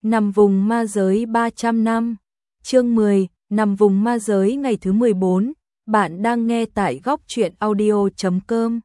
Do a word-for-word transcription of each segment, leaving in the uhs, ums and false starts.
Nằm vùng ma giới ba trăm năm. Chương mười, nằm vùng ma giới ngày thứ mười bốn. Bạn đang nghe tại góc truyện audio chấm com.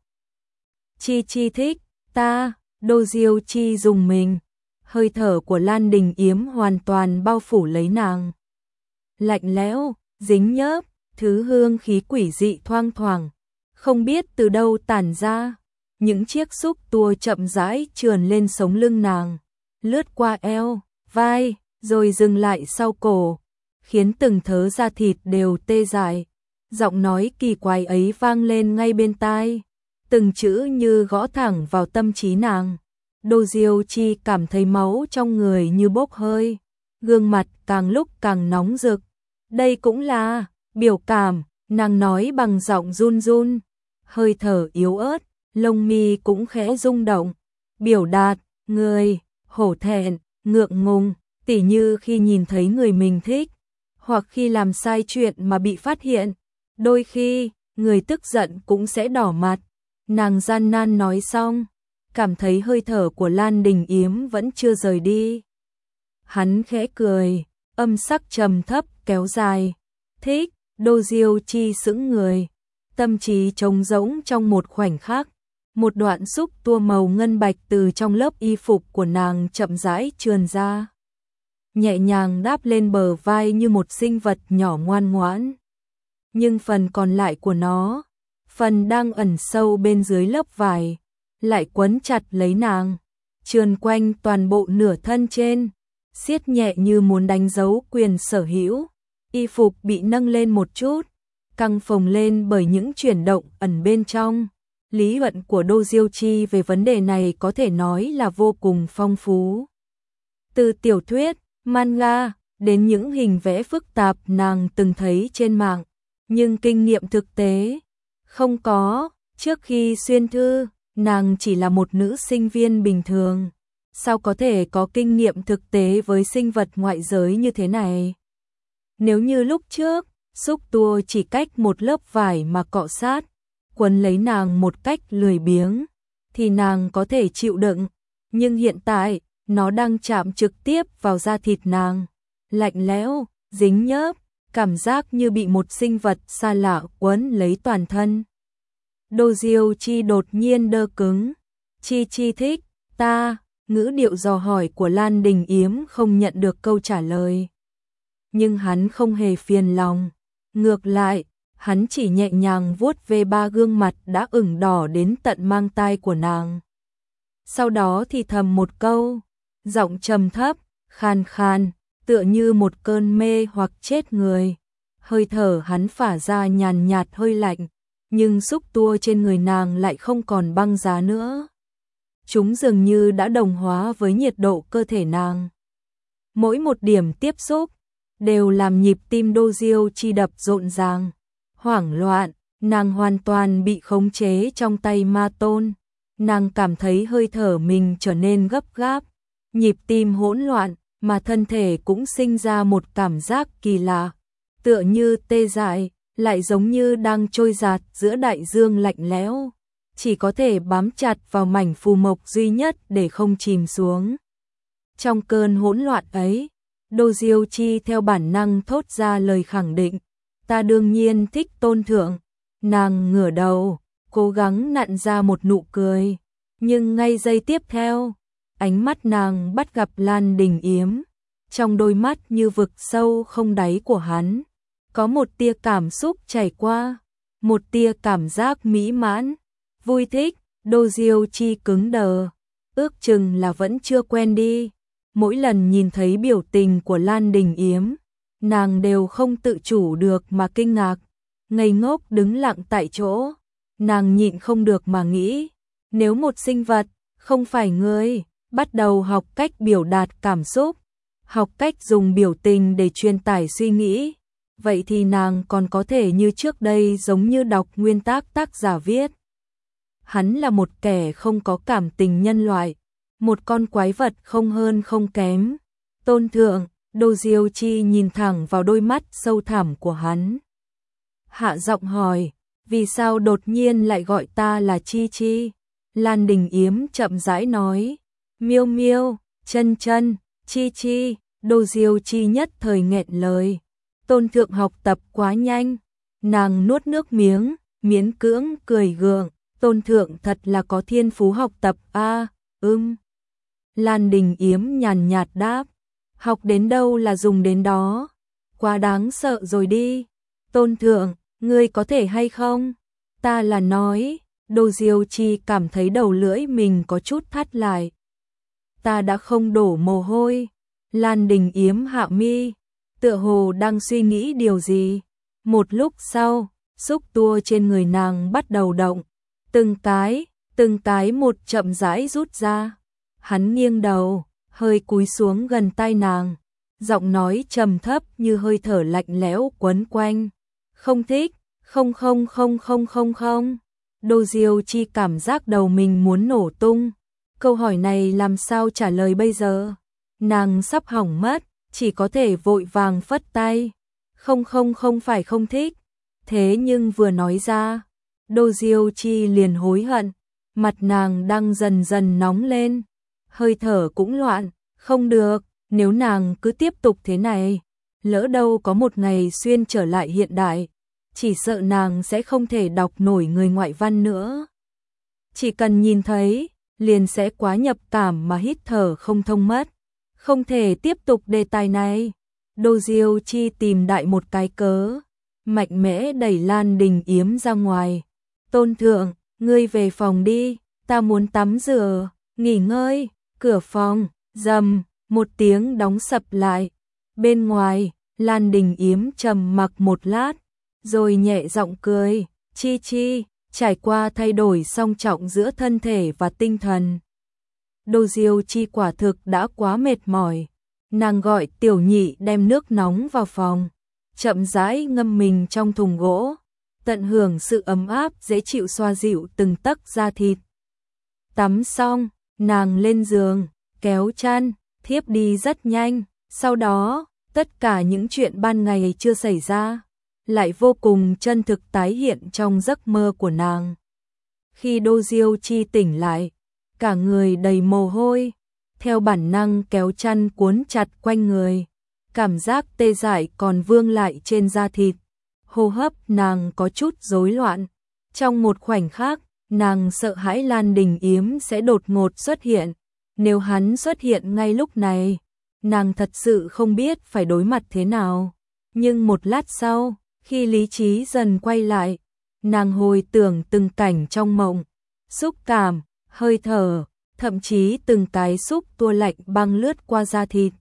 Chi Chi thích, ta, Đô Diêu Chi dùng mình. Hơi thở của Lan Đình Yếm hoàn toàn bao phủ lấy nàng. Lạnh lẽo, dính nhớp, thứ hương khí quỷ dị thoang thoảng, không biết từ đâu tản ra. Những chiếc xúc tua chậm rãi trườn lên sống lưng nàng, lướt qua eo, vai, rồi dừng lại sau cổ, khiến từng thớ da thịt đều tê dại. Giọng nói kỳ quái ấy vang lên ngay bên tai, từng chữ như gõ thẳng vào tâm trí nàng. Đô Diêu Chi cảm thấy máu trong người như bốc hơi, gương mặt càng lúc càng nóng rực. Đây cũng là biểu cảm, nàng nói bằng giọng run run, hơi thở yếu ớt, lông mi cũng khẽ rung động, biểu đạt người hổ thẹn, ngượng ngùng, tỉ như khi nhìn thấy người mình thích, hoặc khi làm sai chuyện mà bị phát hiện. Đôi khi, người tức giận cũng sẽ đỏ mặt. Nàng gian nan nói xong, cảm thấy hơi thở của Lan Đình Yếm vẫn chưa rời đi. Hắn khẽ cười, âm sắc trầm thấp kéo dài. Thích. Đô Diêu Chi sững người, tâm trí trống rỗng trong một khoảnh khắc. Một đoạn xúc tua màu ngân bạch từ trong lớp y phục của nàng chậm rãi trườn ra, nhẹ nhàng đáp lên bờ vai như một sinh vật nhỏ ngoan ngoãn. Nhưng phần còn lại của nó, phần đang ẩn sâu bên dưới lớp vải, lại quấn chặt lấy nàng, trườn quanh toàn bộ nửa thân trên, siết nhẹ như muốn đánh dấu quyền sở hữu. Y phục bị nâng lên một chút, căng phồng lên bởi những chuyển động ẩn bên trong. Lý luận của Đô Diêu Chi về vấn đề này có thể nói là vô cùng phong phú. Từ tiểu thuyết, manga, đến những hình vẽ phức tạp nàng từng thấy trên mạng, nhưng kinh nghiệm thực tế không có. Trước khi xuyên thư, nàng chỉ là một nữ sinh viên bình thường, sao có thể có kinh nghiệm thực tế với sinh vật ngoại giới như thế này? Nếu như lúc trước, xúc tua chỉ cách một lớp vải mà cọ sát, quấn lấy nàng một cách lười biếng, thì nàng có thể chịu đựng. Nhưng hiện tại, nó đang chạm trực tiếp vào da thịt nàng, lạnh lẽo, dính nhớp, cảm giác như bị một sinh vật xa lạ quấn lấy toàn thân. Đô Diêu Chi đột nhiên đơ cứng. Chi Chi thích, ta, ngữ điệu dò hỏi của Lan Đình Yếm không nhận được câu trả lời. Nhưng hắn không hề phiền lòng, ngược lại, hắn chỉ nhẹ nhàng vuốt về ba gương mặt đã ửng đỏ đến tận mang tai của nàng. Sau đó thì thầm một câu, giọng trầm thấp, khan khan, tựa như một cơn mê hoặc chết người. Hơi thở hắn phả ra nhàn nhạt hơi lạnh, nhưng xúc tua trên người nàng lại không còn băng giá nữa. Chúng dường như đã đồng hóa với nhiệt độ cơ thể nàng. Mỗi một điểm tiếp xúc đều làm nhịp tim Đô Diêu Chi đập rộn ràng, hoảng loạn. Nàng hoàn toàn bị khống chế trong tay ma tôn. Nàng cảm thấy hơi thở mình trở nên gấp gáp, nhịp tim hỗn loạn, mà thân thể cũng sinh ra một cảm giác kỳ lạ, tựa như tê dại, lại giống như đang trôi dạt giữa đại dương lạnh lẽo, chỉ có thể bám chặt vào mảnh phù mộc duy nhất để không chìm xuống. Trong cơn hỗn loạn ấy, Đô Diêu Chi theo bản năng thốt ra lời khẳng định, ta đương nhiên thích tôn thượng. Nàng ngửa đầu, cố gắng nặn ra một nụ cười, nhưng ngay giây tiếp theo, ánh mắt nàng bắt gặp Lan Đình Yếm. Trong đôi mắt như vực sâu không đáy của hắn, có một tia cảm xúc chảy qua, một tia cảm giác mỹ mãn, vui thích. Đô Diêu Chi cứng đờ, ước chừng là vẫn chưa quen đi. Mỗi lần nhìn thấy biểu tình của Lan Đình Yếm, nàng đều không tự chủ được mà kinh ngạc, ngây ngốc đứng lặng tại chỗ. Nàng nhịn không được mà nghĩ, nếu một sinh vật, không phải người, bắt đầu học cách biểu đạt cảm xúc, học cách dùng biểu tình để truyền tải suy nghĩ, vậy thì nàng còn có thể như trước đây giống như đọc nguyên tác tác giả viết. Hắn là một kẻ không có cảm tình nhân loại, một con quái vật không hơn không kém. Tôn thượng. Đô Diêu Chi nhìn thẳng vào đôi mắt sâu thẳm của hắn, hạ giọng hỏi, vì sao đột nhiên lại gọi ta là Chi Chi? Lan Đình Yếm chậm rãi nói, miêu miêu, chân chân, Chi chi, Đô Diêu Chi nhất thời nghẹn lời. Tôn Thượng học tập quá nhanh. Nàng nuốt nước miếng, miễn cưỡng cười gượng. Tôn Thượng thật là có thiên phú học tập a. À, ưm. Lan Đình Yếm nhàn nhạt đáp. Học đến đâu là dùng đến đó. Quá đáng sợ rồi đi. Tôn Thượng, ngươi có thể hay không? Ta là nói. Đô Diêu Chi cảm thấy đầu lưỡi mình có chút thắt lại. Ta đã không đổ mồ hôi. Lan Đình Yếm hạ mi, tựa hồ đang suy nghĩ điều gì. Một lúc sau, xúc tua trên người nàng bắt đầu động. Từng cái, từng cái một chậm rãi rút ra. Hắn nghiêng đầu, hơi cúi xuống gần tai nàng. Giọng nói trầm thấp như hơi thở lạnh lẽo quấn quanh. Không thích, không không không không không không. Đô Diêu Chi cảm giác đầu mình muốn nổ tung. Câu hỏi này làm sao trả lời bây giờ? Nàng sắp hỏng mất, chỉ có thể vội vàng phất tay. Không không không phải không thích. Thế nhưng vừa nói ra, Đô Diêu Chi liền hối hận. Mặt nàng đang dần dần nóng lên. Hơi thở cũng loạn, không được, nếu nàng cứ tiếp tục thế này. Lỡ đâu có một ngày xuyên trở lại hiện đại. Chỉ sợ nàng sẽ không thể đọc nổi người ngoại văn nữa. Chỉ cần nhìn thấy, liền sẽ quá nhập cảm mà hít thở không thông mất. Không thể tiếp tục đề tài này. Đô Diêu Chi tìm đại một cái cớ. Mạnh mẽ đẩy Lan Đình Yếm ra ngoài. Tôn Thượng, ngươi về phòng đi. Ta muốn tắm rửa, nghỉ ngơi. Cửa phòng, rầm, một tiếng đóng sập lại. Bên ngoài, Lan Đình Yếm trầm mặc một lát. Rồi nhẹ giọng cười. Chi chi, trải qua thay đổi song trọng giữa thân thể và tinh thần. Đô Diêu Chi quả thực đã quá mệt mỏi. Nàng gọi Tiểu Nhị đem nước nóng vào phòng. Chậm rãi ngâm mình trong thùng gỗ. Tận hưởng sự ấm áp dễ chịu xoa dịu từng tấc da thịt. Tắm xong, nàng lên giường, kéo chăn, thiếp đi rất nhanh. Sau đó, tất cả những chuyện ban ngày chưa xảy ra lại vô cùng chân thực tái hiện trong giấc mơ của nàng. Khi Đô Diêu Chi tỉnh lại, cả người đầy mồ hôi, theo bản năng kéo chăn cuốn chặt quanh người. Cảm giác tê dại còn vương lại trên da thịt. Hô hấp nàng có chút rối loạn. Trong một khoảnh khắc, nàng sợ hãi Lan Đình Yếm sẽ đột ngột xuất hiện. Nếu hắn xuất hiện ngay lúc này, nàng thật sự không biết phải đối mặt thế nào. Nhưng một lát sau, khi lý trí dần quay lại, nàng hồi tưởng từng cảnh trong mộng, xúc cảm, hơi thở, thậm chí từng cái xúc tua lạnh băng lướt qua da thịt.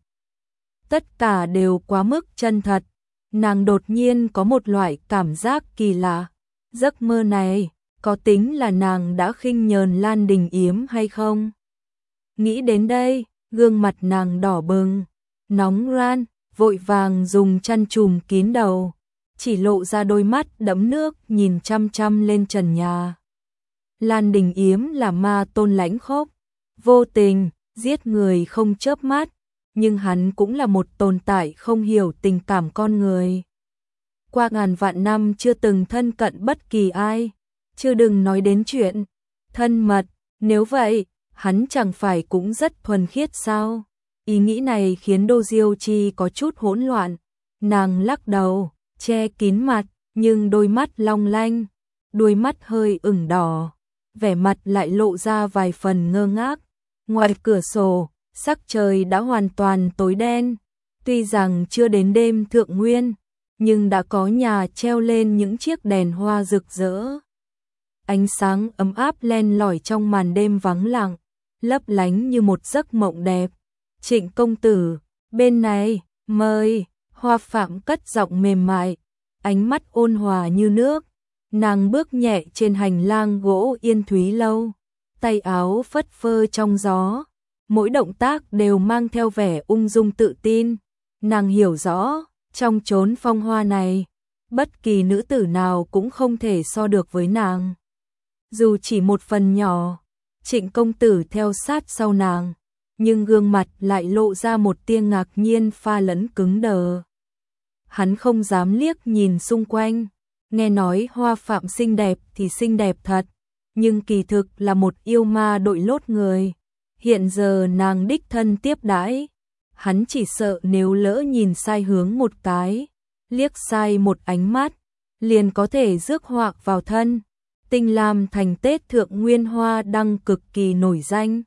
Tất cả đều quá mức chân thật, nàng đột nhiên có một loại cảm giác kỳ lạ. Giấc mơ này, có tính là nàng đã khinh nhờn Lan Đình Yếm hay không? Nghĩ đến đây, gương mặt nàng đỏ bừng, nóng ran, vội vàng dùng chăn trùm kín đầu. Chỉ lộ ra đôi mắt đẫm nước nhìn chăm chăm lên trần nhà. Lan Đình Yếm là ma tôn lãnh khốc, vô tình, giết người không chớp mắt, nhưng hắn cũng là một tồn tại không hiểu tình cảm con người. Qua ngàn vạn năm chưa từng thân cận bất kỳ ai, chưa đừng nói đến chuyện thân mật, nếu vậy, hắn chẳng phải cũng rất thuần khiết sao? Ý nghĩ này khiến Đô Diêu Chi có chút hỗn loạn, nàng lắc đầu, che kín mặt, nhưng đôi mắt long lanh, đuôi mắt hơi ửng đỏ, vẻ mặt lại lộ ra vài phần ngơ ngác. Ngoài cửa sổ, sắc trời đã hoàn toàn tối đen, tuy rằng chưa đến đêm thượng nguyên, nhưng đã có nhà treo lên những chiếc đèn hoa rực rỡ. Ánh sáng ấm áp len lỏi trong màn đêm vắng lặng, lấp lánh như một giấc mộng đẹp. Trịnh công tử, bên này, mời. Hoa Phạm cất giọng mềm mại, ánh mắt ôn hòa như nước. Nàng bước nhẹ trên hành lang gỗ yên thúy lâu, tay áo phất phơ trong gió, mỗi động tác đều mang theo vẻ ung dung tự tin. Nàng hiểu rõ, trong chốn phong hoa này, bất kỳ nữ tử nào cũng không thể so được với nàng. Dù chỉ một phần nhỏ, Trịnh công tử theo sát sau nàng, nhưng gương mặt lại lộ ra một tia ngạc nhiên pha lẫn cứng đờ. Hắn không dám liếc nhìn xung quanh, nghe nói Hoa Phạm xinh đẹp thì xinh đẹp thật, nhưng kỳ thực là một yêu ma đội lốt người. Hiện giờ nàng đích thân tiếp đãi, hắn chỉ sợ nếu lỡ nhìn sai hướng một cái, liếc sai một ánh mắt, liền có thể rước họa vào thân. Tinh Lam Thành Tết Thượng Nguyên Hoa Đăng cực kỳ nổi danh.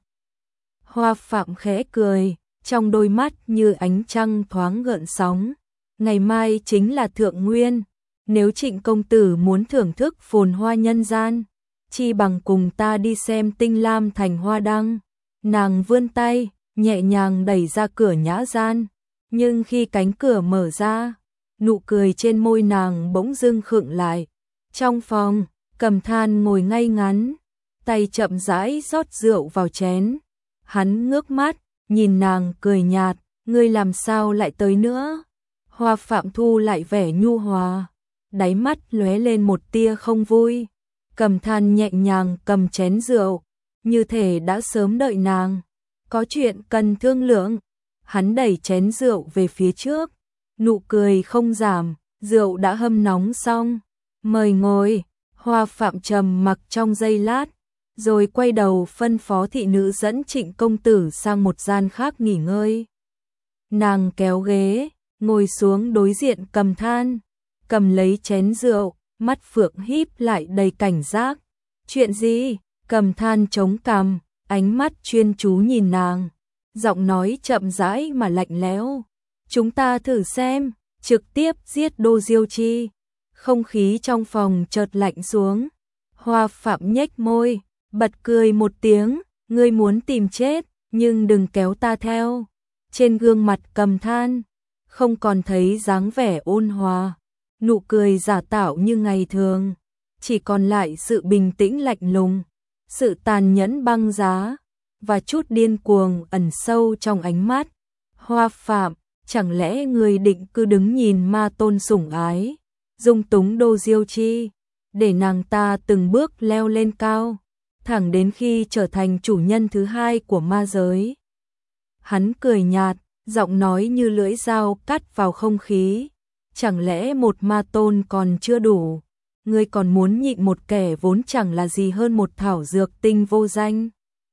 Hoa Phạm khẽ cười, trong đôi mắt như ánh trăng thoáng gợn sóng. Ngày mai chính là Thượng Nguyên, nếu Trịnh công tử muốn thưởng thức phồn hoa nhân gian, chi bằng cùng ta đi xem Tinh Lam Thành Hoa Đăng. Nàng vươn tay, nhẹ nhàng đẩy ra cửa nhã gian, nhưng khi cánh cửa mở ra, nụ cười trên môi nàng bỗng dưng khựng lại. Trong phòng, Cầm Than ngồi ngay ngắn, tay chậm rãi rót rượu vào chén. Hắn ngước mắt, nhìn nàng cười nhạt, ngươi làm sao lại tới nữa? Hoa Phạm thu lại vẻ nhu hòa, đáy mắt lóe lên một tia không vui. Cầm Than nhẹ nhàng cầm chén rượu, như thể đã sớm đợi nàng. Có chuyện cần thương lượng. Hắn đẩy chén rượu về phía trước, nụ cười không giảm, rượu đã hâm nóng xong. Mời ngồi. Hoa Phạm trầm mặc trong giây lát, rồi quay đầu phân phó thị nữ dẫn Trịnh công tử sang một gian khác nghỉ ngơi. Nàng kéo ghế, ngồi xuống đối diện Cầm Than, cầm lấy chén rượu, mắt phượng híp lại đầy cảnh giác. Chuyện gì? Cầm Than chống cằm, ánh mắt chuyên chú nhìn nàng, giọng nói chậm rãi mà lạnh lẽo. Chúng ta thử xem, trực tiếp giết Đô Diêu Chi. Không khí trong phòng chợt lạnh xuống. Hoa Phạm nhếch môi, bật cười một tiếng, ngươi muốn tìm chết, nhưng đừng kéo ta theo. Trên gương mặt Cầm Than không còn thấy dáng vẻ ôn hòa, nụ cười giả tạo như ngày thường, chỉ còn lại sự bình tĩnh lạnh lùng, sự tàn nhẫn băng giá và chút điên cuồng ẩn sâu trong ánh mắt. Hoa Phạm, chẳng lẽ người định cứ đứng nhìn ma tôn sủng ái, dung túng Đô Diêu Chi, để nàng ta từng bước leo lên cao, thẳng đến khi trở thành chủ nhân thứ hai của ma giới? Hắn cười nhạt, giọng nói như lưỡi dao cắt vào không khí. Chẳng lẽ một ma tôn còn chưa đủ? Ngươi còn muốn nhịn một kẻ vốn chẳng là gì hơn một thảo dược tinh vô danh,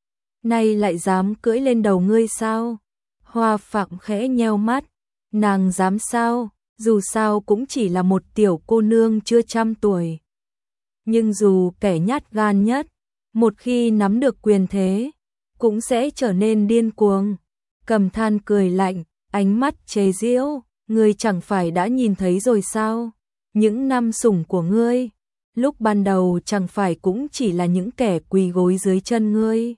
nay lại dám cưỡi lên đầu ngươi sao? Hoa Phạm khẽ nheo mắt, nàng dám sao? Dù sao cũng chỉ là một tiểu cô nương chưa trăm tuổi. Nhưng dù kẻ nhát gan nhất, một khi nắm được quyền thế, cũng sẽ trở nên điên cuồng. Cầm Than cười lạnh, ánh mắt chế giễu, ngươi chẳng phải đã nhìn thấy rồi sao? Những năm sủng của ngươi, lúc ban đầu chẳng phải cũng chỉ là những kẻ quỳ gối dưới chân ngươi.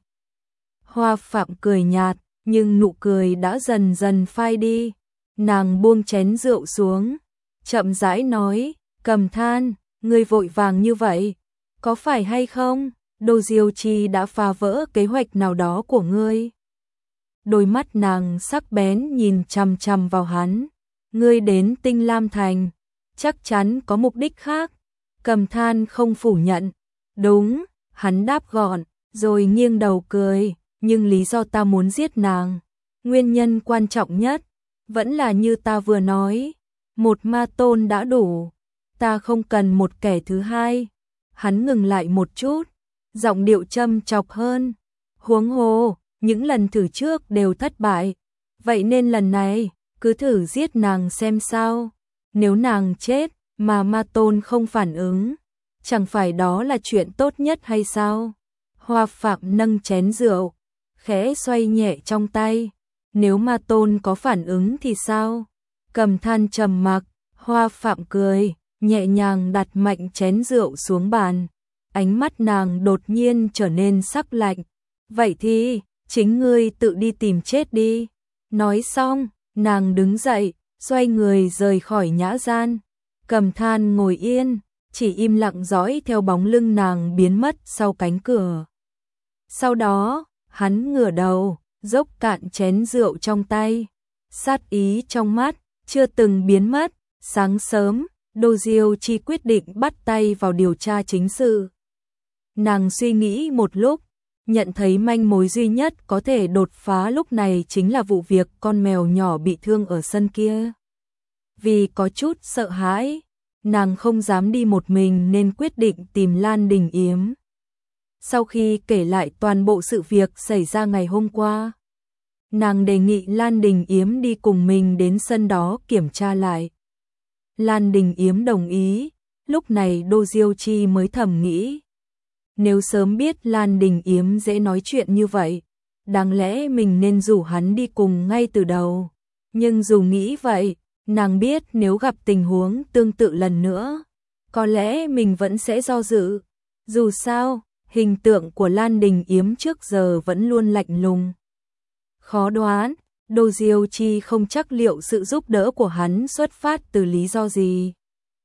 Hoa Phạm cười nhạt, nhưng nụ cười đã dần dần phai đi. Nàng buông chén rượu xuống, chậm rãi nói, Cầm Than, ngươi vội vàng như vậy, có phải hay không? Đô Diêu Chi đã phá vỡ kế hoạch nào đó của ngươi? Đôi mắt nàng sắc bén nhìn chằm chằm vào hắn. Ngươi đến Tinh Lam Thành, chắc chắn có mục đích khác. Cầm Than không phủ nhận. Đúng, hắn đáp gọn, rồi nghiêng đầu cười, nhưng lý do ta muốn giết nàng, nguyên nhân quan trọng nhất, vẫn là như ta vừa nói, một ma tôn đã đủ, ta không cần một kẻ thứ hai. Hắn ngừng lại một chút, giọng điệu châm chọc hơn. Huống hồ, những lần thử trước đều thất bại, vậy nên lần này, cứ thử giết nàng xem sao. Nếu nàng chết, mà ma tôn không phản ứng, chẳng phải đó là chuyện tốt nhất hay sao? Hoa Phạm nâng chén rượu, khẽ xoay nhẹ trong tay. Nếu ma tôn có phản ứng thì sao? Cầm Than trầm mặc. Hoa Phạm cười, nhẹ nhàng đặt mạnh chén rượu xuống bàn. Ánh mắt nàng đột nhiên trở nên sắc lạnh. Vậy thì, chính ngươi tự đi tìm chết đi. Nói xong, nàng đứng dậy, xoay người rời khỏi nhã gian. Cầm Than ngồi yên, chỉ im lặng dõi theo bóng lưng nàng biến mất sau cánh cửa. Sau đó, hắn ngửa đầu, dốc cạn chén rượu trong tay. Sát ý trong mắt, chưa từng biến mất. Sáng sớm, Đô Diêu Chi quyết định bắt tay vào điều tra chính sự. Nàng suy nghĩ một lúc, nhận thấy manh mối duy nhất có thể đột phá lúc này chính là vụ việc con mèo nhỏ bị thương ở sân kia. Vì có chút sợ hãi, nàng không dám đi một mình nên quyết định tìm Lan Đình Yếm. Sau khi kể lại toàn bộ sự việc xảy ra ngày hôm qua, nàng đề nghị Lan Đình Yếm đi cùng mình đến sân đó kiểm tra lại. Lan Đình Yếm đồng ý, lúc này Đô Diêu Chi mới thầm nghĩ. Nếu sớm biết Lan Đình Yếm dễ nói chuyện như vậy, đáng lẽ mình nên rủ hắn đi cùng ngay từ đầu. Nhưng dù nghĩ vậy, nàng biết nếu gặp tình huống tương tự lần nữa, có lẽ mình vẫn sẽ do dự. Dù sao, hình tượng của Lan Đình Yếm trước giờ vẫn luôn lạnh lùng. Khó đoán, Đô Diêu Chi không chắc liệu sự giúp đỡ của hắn xuất phát từ lý do gì.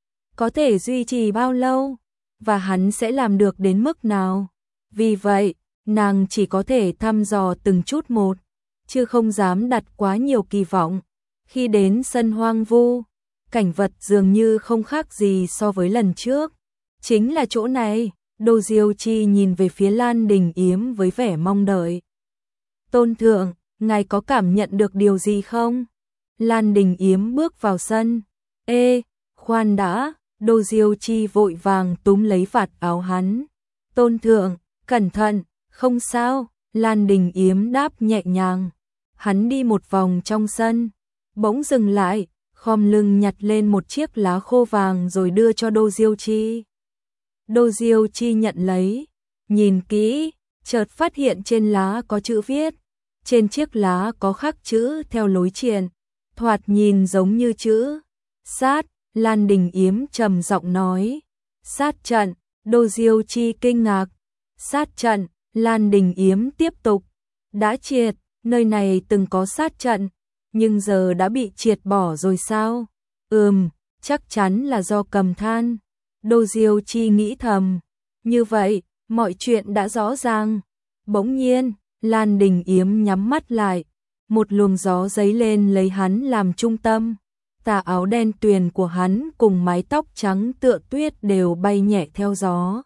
Có thể duy trì bao lâu, và hắn sẽ làm được đến mức nào. Vì vậy, nàng chỉ có thể thăm dò từng chút một, chứ không dám đặt quá nhiều kỳ vọng. Khi đến sân hoang vu, cảnh vật dường như không khác gì so với lần trước. Chính là chỗ này, Đô Diêu Chi nhìn về phía Lan Đình Yếm với vẻ mong đợi. Tôn thượng, ngài có cảm nhận được điều gì không? Lan Đình Yếm bước vào sân. Ê, khoan đã, Đô Diêu Chi vội vàng túm lấy vạt áo hắn. Tôn thượng, cẩn thận, không sao, Lan Đình Yếm đáp nhẹ nhàng. Hắn đi một vòng trong sân, bỗng dừng lại, khom lưng nhặt lên một chiếc lá khô vàng rồi đưa cho Đô Diêu Chi. Đô Diêu Chi nhận lấy, nhìn kỹ, chợt phát hiện trên lá có chữ viết. Trên chiếc lá có khắc chữ theo lối triện, thoạt nhìn giống như chữ sát. Lan Đình Yếm trầm giọng nói, sát trận. Đô Diêu Chi kinh ngạc. Sát trận. Lan Đình Yếm tiếp tục, đã triệt, nơi này từng có sát trận, nhưng giờ đã bị triệt bỏ rồi sao? Ừm, chắc chắn là do Cầm Than. Đô Diêu Chi nghĩ thầm, như vậy, mọi chuyện đã rõ ràng. Bỗng nhiên, Lan Đình Yếm nhắm mắt lại, một luồng gió dấy lên lấy hắn làm trung tâm. Tà áo đen tuyền của hắn cùng mái tóc trắng tựa tuyết đều bay nhẹ theo gió.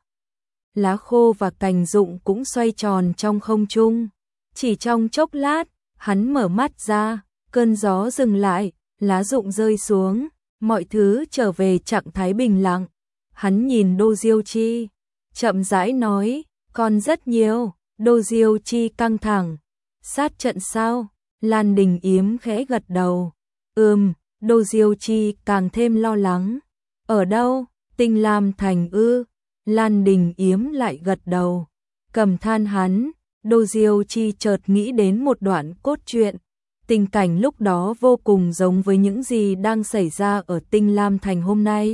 Lá khô và cành rụng cũng xoay tròn trong không trung. Chỉ trong chốc lát, hắn mở mắt ra, cơn gió dừng lại, lá rụng rơi xuống, mọi thứ trở về trạng thái bình lặng. Hắn nhìn Đô Diêu Chi, chậm rãi nói, còn rất nhiều. Đô Diêu Chi căng thẳng. Sát trận sao? Lan Đình Yếm khẽ gật đầu. Ừm, Đô Diêu Chi càng thêm lo lắng. Ở đâu? Tinh Lam Thành ư? Lan Đình Yếm lại gật đầu. Cầm Than hắn. Đô Diêu Chi chợt nghĩ đến một đoạn cốt truyện. Tình cảnh lúc đó vô cùng giống với những gì đang xảy ra ở Tinh Lam Thành hôm nay.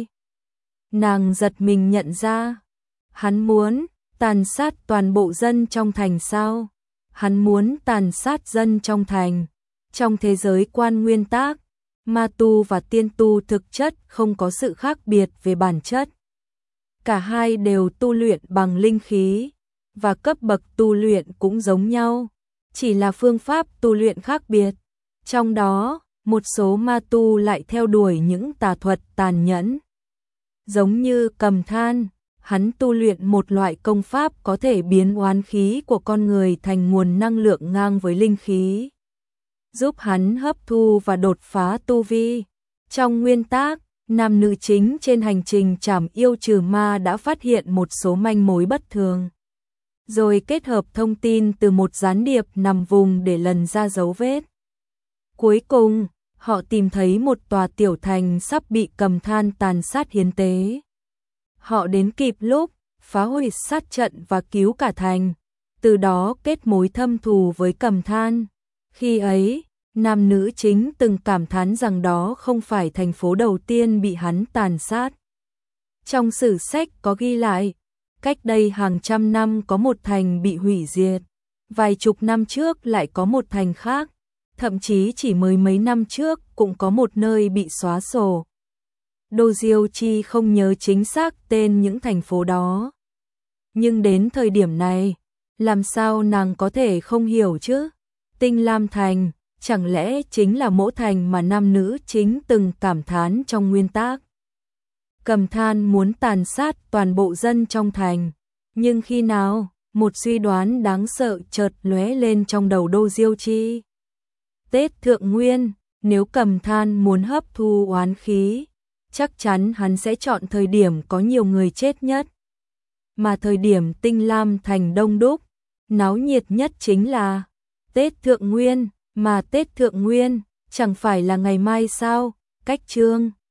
Nàng giật mình nhận ra, hắn muốn tàn sát toàn bộ dân trong thành sao? Hắn muốn tàn sát dân trong thành. Trong thế giới quan nguyên tác, ma tu và tiên tu thực chất không có sự khác biệt về bản chất. Cả hai đều tu luyện bằng linh khí, và cấp bậc tu luyện cũng giống nhau, chỉ là phương pháp tu luyện khác biệt. Trong đó, một số ma tu lại theo đuổi những tà thuật tàn nhẫn. Giống như Cầm Than, hắn tu luyện một loại công pháp có thể biến oán khí của con người thành nguồn năng lượng ngang với linh khí, giúp hắn hấp thu và đột phá tu vi. Trong nguyên tác, nam nữ chính trên hành trình trảm yêu trừ ma đã phát hiện một số manh mối bất thường, rồi kết hợp thông tin từ một gián điệp nằm vùng để lần ra dấu vết. Cuối cùng, họ tìm thấy một tòa tiểu thành sắp bị Cầm Than tàn sát hiến tế. Họ đến kịp lúc, phá hủy sát trận và cứu cả thành, từ đó kết mối thâm thù với Cầm Than. Khi ấy, nam nữ chính từng cảm thán rằng đó không phải thành phố đầu tiên bị hắn tàn sát. Trong sử sách có ghi lại, cách đây hàng trăm năm có một thành bị hủy diệt, vài chục năm trước lại có một thành khác, thậm chí chỉ mới mấy năm trước cũng có một nơi bị xóa sổ. Đô Diêu Chi không nhớ chính xác tên những thành phố đó. Nhưng đến thời điểm này, làm sao nàng có thể không hiểu chứ? Tinh Lam Thành, chẳng lẽ chính là mỗ thành mà nam nữ chính từng cảm thán trong nguyên tác? Cầm Than muốn tàn sát toàn bộ dân trong thành, nhưng khi nào, một suy đoán đáng sợ chợt lóe lên trong đầu Đô Diêu Chi. Tết Thượng Nguyên, nếu Cầm Than muốn hấp thu oán khí, chắc chắn hắn sẽ chọn thời điểm có nhiều người chết nhất. Mà thời điểm Tinh Lam Thành đông đúc, náo nhiệt nhất chính là Tết Thượng Nguyên, Mà Tết Thượng Nguyên, chẳng phải là ngày mai sao? Cách chương